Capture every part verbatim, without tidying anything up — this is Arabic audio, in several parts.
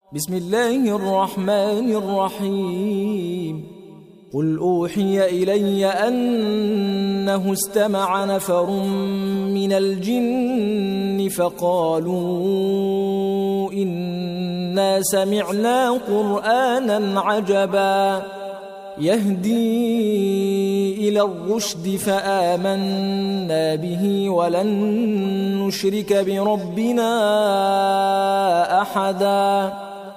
بسم الله الرحمن الرحيم قل أوحي إلي أنه استمع نفر من الجن فقالوا إنا سمعنا قرآنا عجبا يهدي إلى الرشد فآمنا به ولن نشرك بربنا أحدا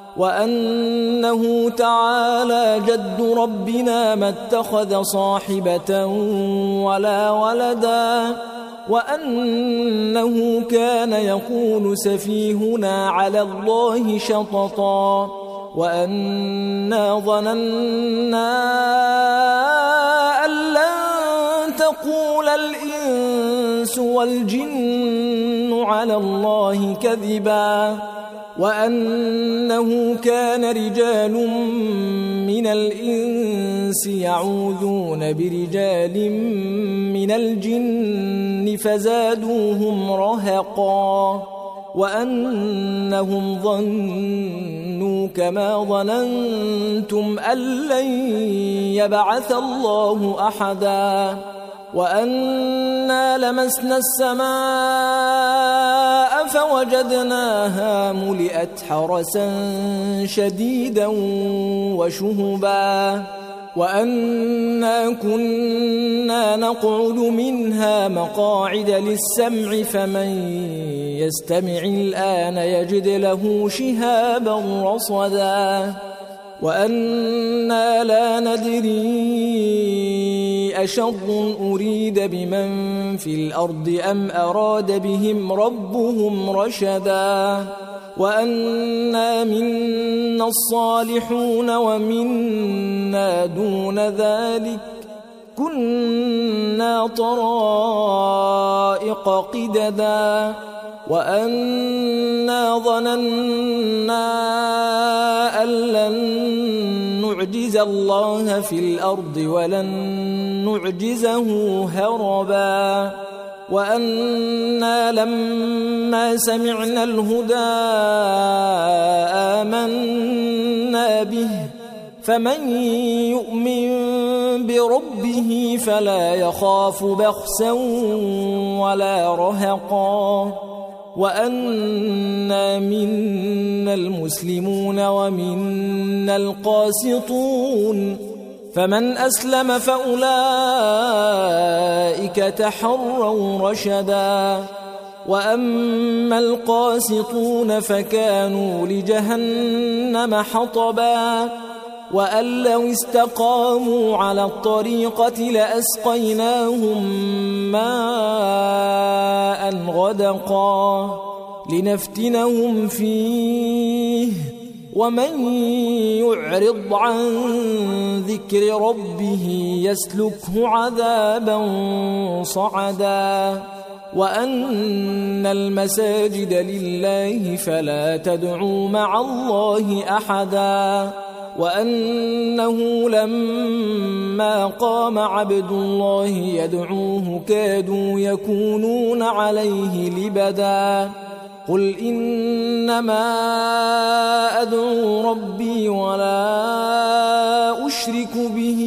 وأنه تعالى جد ربنا ما اتخذ صاحبة ولا ولدا وأنه كان يقول سفيهنا على الله شططا وأنا ظننا أن لن تقول الإنس والجن على الله كذبا وأنه كان رجال من الإنس يعوذون برجال من الجن فزادوهم رهقا وأنهم ظنوا كما ظننتم أن لن يبعث الله أحدا وأنا لمسنا السماء فوجدناها ملئت حرسا شديدا وشهبا وأنا كنا نقعد منها مقاعد للسمع فمن يستمع الآن يجد له شهابا رصدا وأنا لا ندري أشر أريد بمن في الأرض أم أراد بهم ربهم رشدا وأنا منا الصالحون ومنا دون ذلك كنا طرائق قددا وأنا ظننا أن لن نعجز الله في الأرض ولن نعجزه هربا وأنا لما سمعنا الهدى آمنا به فمن يؤمن بربه فلا يخاف بخسا ولا رهقا وأنا منا المسلمون ومنا القاسطون فمن أسلم فأولئك تحروا رشدا وأما القاسطون فكانوا لجهنم حطبا وأن لو استقاموا على الطريقة لأسقيناهم ماء غدقا لنفتنهم فيه ومن يعرض عن ذكر ربه يسلكه عذابا صعدا وأن المساجد لله فلا تدعوا مع الله أحدا وأنه لما قام عبد الله يدعوه كادوا يكونون عليه لبدا قل إنما أدعو ربي ولا أشرك به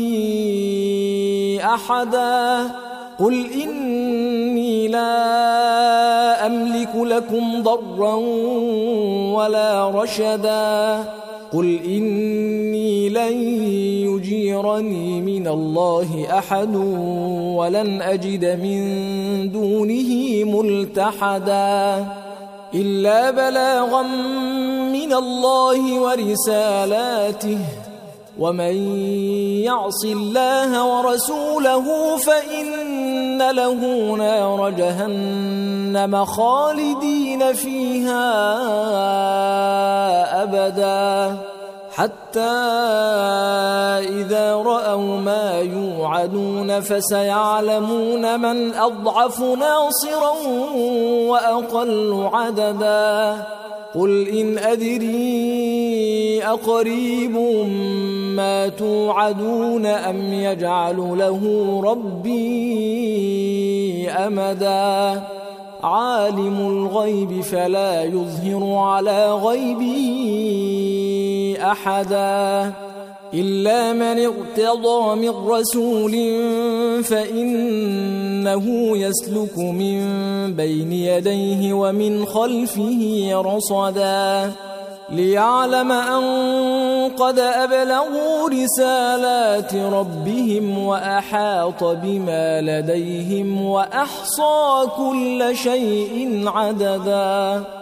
أحدا قل إني لا أملك لكم ضرا ولا رشدا قل إني لن يجيرني من الله أحد ولن أجد من دونه ملتحدا إلا بلاغا من الله ورسالاته ومن يعص الله ورسوله فإن له نار جهنم خالدين فيها أبدا حتى إذا رأوا ما يوعدون فسيعلمون من أضعف ناصرا وأقل عددا قل إن أدري أقريب ما توعدون أم يجعل له ربي أمدا عالم الغيب فلا يظهر على غيبه أحدا إلا من ارتضى من رسول فإنه يسلك من بين يديه ومن خلفه رصدا ليعلم أن قد أبلغوا رسالات ربهم وأحاط بما لديهم وأحصى كل شيء عددا.